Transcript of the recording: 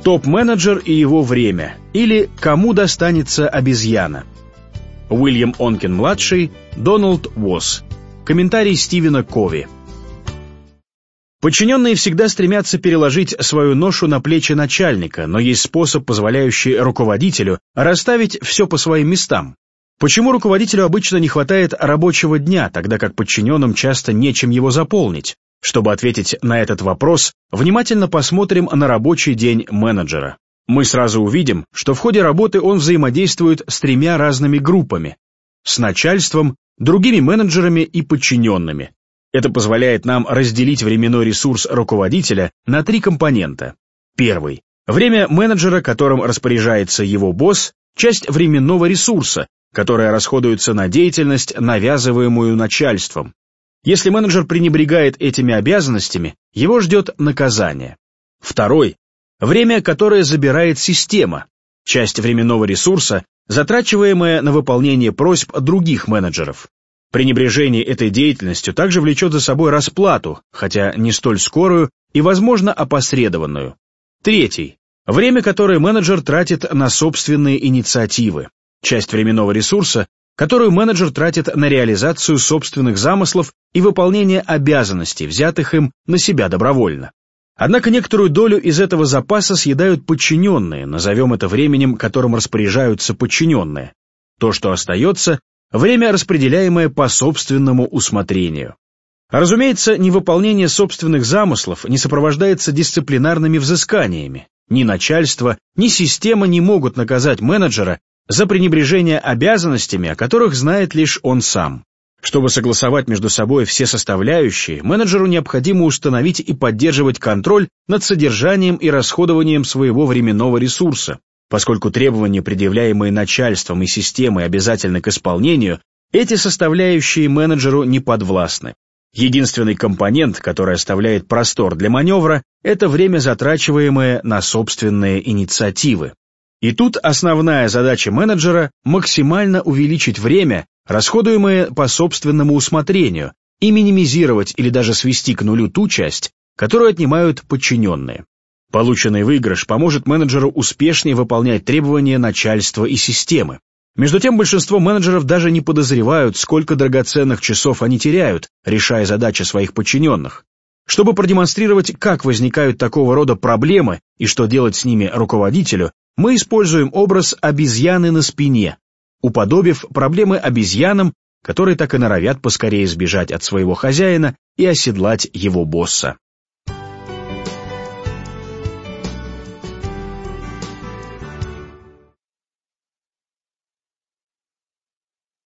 Топ-менеджер и его время, или кому достанется обезьяна. Уильям Онкен-младший, Дональд Уосс. Комментарий Стивена Кови. Подчиненные всегда стремятся переложить свою ношу на плечи начальника, но есть способ, позволяющий руководителю расставить все по своим местам. Почему руководителю обычно не хватает рабочего дня, тогда как подчиненным часто нечем его заполнить? Чтобы ответить на этот вопрос, внимательно посмотрим на рабочий день менеджера. Мы сразу увидим, что в ходе работы он взаимодействует с тремя разными группами – с начальством, другими менеджерами и подчиненными. Это позволяет нам разделить временной ресурс руководителя на три компонента. Первый – время менеджера, которым распоряжается его босс, часть временного ресурса, которая расходуется на деятельность, навязываемую начальством. Если менеджер пренебрегает этими обязанностями, его ждет наказание. Второй – время, которое забирает система, часть временного ресурса, затрачиваемая на выполнение просьб других менеджеров. Пренебрежение этой деятельностью также влечет за собой расплату, хотя не столь скорую и, возможно, опосредованную. Третий – время, которое менеджер тратит на собственные инициативы, часть временного ресурса, которую менеджер тратит на реализацию собственных замыслов и выполнение обязанностей, взятых им на себя добровольно. Однако некоторую долю из этого запаса съедают подчиненные, назовем это временем, которым распоряжаются подчиненные. То, что остается, время, распределяемое по собственному усмотрению. Разумеется, невыполнение собственных замыслов не сопровождается дисциплинарными взысканиями. Ни начальство, ни система не могут наказать менеджера за пренебрежение обязанностями, о которых знает лишь он сам. Чтобы согласовать между собой все составляющие, менеджеру необходимо установить и поддерживать контроль над содержанием и расходованием своего временного ресурса. Поскольку требования, предъявляемые начальством и системой, обязательны к исполнению, эти составляющие менеджеру не подвластны. Единственный компонент, который оставляет простор для маневра, это время, затрачиваемое на собственные инициативы. И тут основная задача менеджера – максимально увеличить время, расходуемое по собственному усмотрению, и минимизировать или даже свести к нулю ту часть, которую отнимают подчиненные. Полученный выигрыш поможет менеджеру успешнее выполнять требования начальства и системы. Между тем, большинство менеджеров даже не подозревают, сколько драгоценных часов они теряют, решая задачи своих подчиненных. Чтобы продемонстрировать, как возникают такого рода проблемы и что делать с ними руководителю, мы используем образ обезьяны на спине, уподобив проблемы обезьянам, которые так и норовят поскорее сбежать от своего хозяина и оседлать его босса.